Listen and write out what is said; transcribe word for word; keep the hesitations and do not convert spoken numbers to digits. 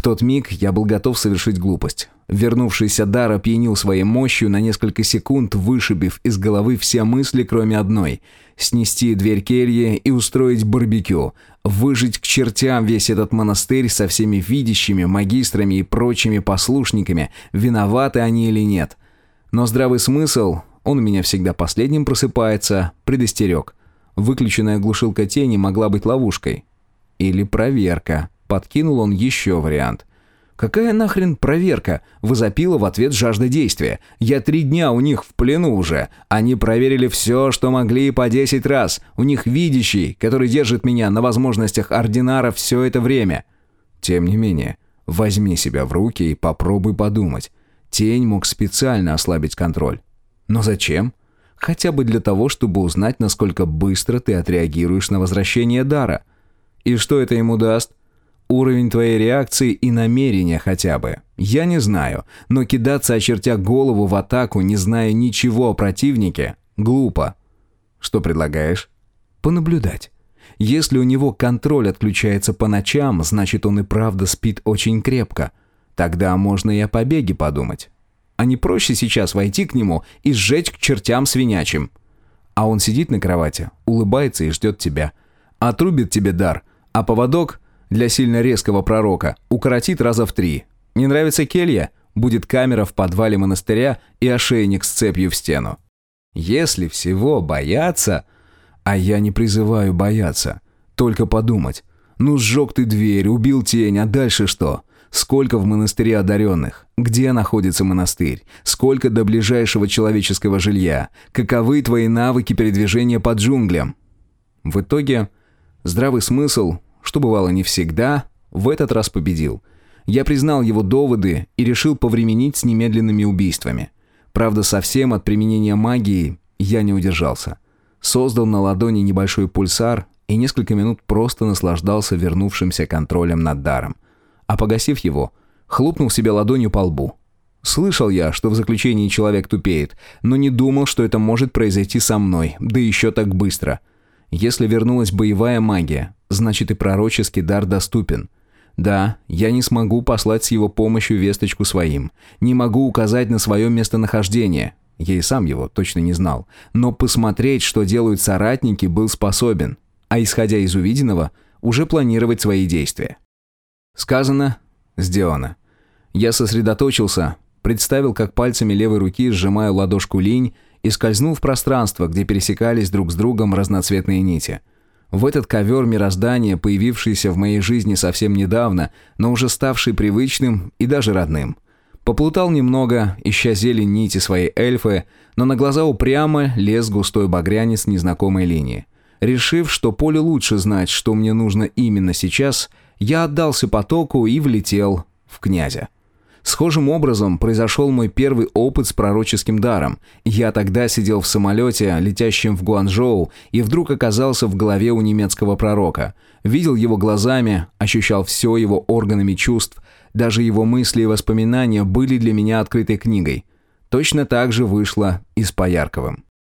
В тот миг я был готов совершить глупость. Вернувшийся дар опьянил своей мощью на несколько секунд, вышибив из головы все мысли, кроме одной — снести дверь кельи и устроить барбекю, выжить к чертям весь этот монастырь со всеми видящими, магистрами и прочими послушниками, виноваты они или нет. Но здравый смысл, он у меня всегда последним просыпается, предостерег. Выключенная глушилка тени могла быть ловушкой. Или проверка. Подкинул он еще вариант. «Какая нахрен проверка?» — возопила в ответ жажда действия. «Я три дня у них в плену уже. Они проверили все, что могли, по десять раз. У них видящий, который держит меня на возможностях ординара все это время». Тем не менее, возьми себя в руки и попробуй подумать. Тень мог специально ослабить контроль. Но зачем? Хотя бы для того, чтобы узнать, насколько быстро ты отреагируешь на возвращение дара. И что это ему даст? Уровень твоей реакции и намерения хотя бы. Я не знаю, но кидаться, очертя голову в атаку, не зная ничего о противнике, глупо. Что предлагаешь? Понаблюдать. Если у него контроль отключается по ночам, значит, он и правда спит очень крепко. Тогда можно и о побеге подумать. А не проще сейчас войти к нему и сжечь к чертям свинячим? А он сидит на кровати, улыбается и ждет тебя. Отрубит тебе дар, а поводок для сильно резкого пророка укоротит раза в три. Не нравится келья? Будет камера в подвале монастыря и ошейник с цепью в стену. Если всего бояться... А я не призываю бояться. Только подумать. Ну сжег ты дверь, убил тень, а дальше что? Сколько в монастыре одаренных? Где находится монастырь? Сколько до ближайшего человеческого жилья? Каковы твои навыки передвижения по джунглям? В итоге, здравый смысл, что бывало не всегда, в этот раз победил. Я признал его доводы и решил повременить с немедленными убийствами. Правда, совсем от применения магии я не удержался. Создал на ладони небольшой пульсар и несколько минут просто наслаждался вернувшимся контролем над даром. А погасив его, хлопнул себе ладонью по лбу. Слышал я, что в заключении человек тупеет, но не думал, что это может произойти со мной, да еще так быстро. Если вернулась боевая магия, значит и пророческий дар доступен. Да, я не смогу послать с его помощью весточку своим, не могу указать на свое местонахождение, я и сам его точно не знал, но посмотреть, что делают соратники, был способен, а исходя из увиденного, уже планировать свои действия. Сказано, сделано. Я сосредоточился, представил, как пальцами левой руки сжимаю ладошку линь и скользнул в пространство, где пересекались друг с другом разноцветные нити. В этот ковер мироздания, появившийся в моей жизни совсем недавно, но уже ставший привычным и даже родным. Поплутал немного, ища зелень нити своей эльфы, но на глаза упрямо лез густой багрянец незнакомой линии. Решив, что поле лучше знать, что мне нужно именно сейчас, я отдался потоку и влетел в князя. Схожим образом произошел мой первый опыт с пророческим даром. Я тогда сидел в самолете, летящем в Гуанчжоу, и вдруг оказался в голове у немецкого пророка. Видел его глазами, ощущал все его органами чувств, даже его мысли и воспоминания были для меня открытой книгой. Точно так же вышло и с Поярковым.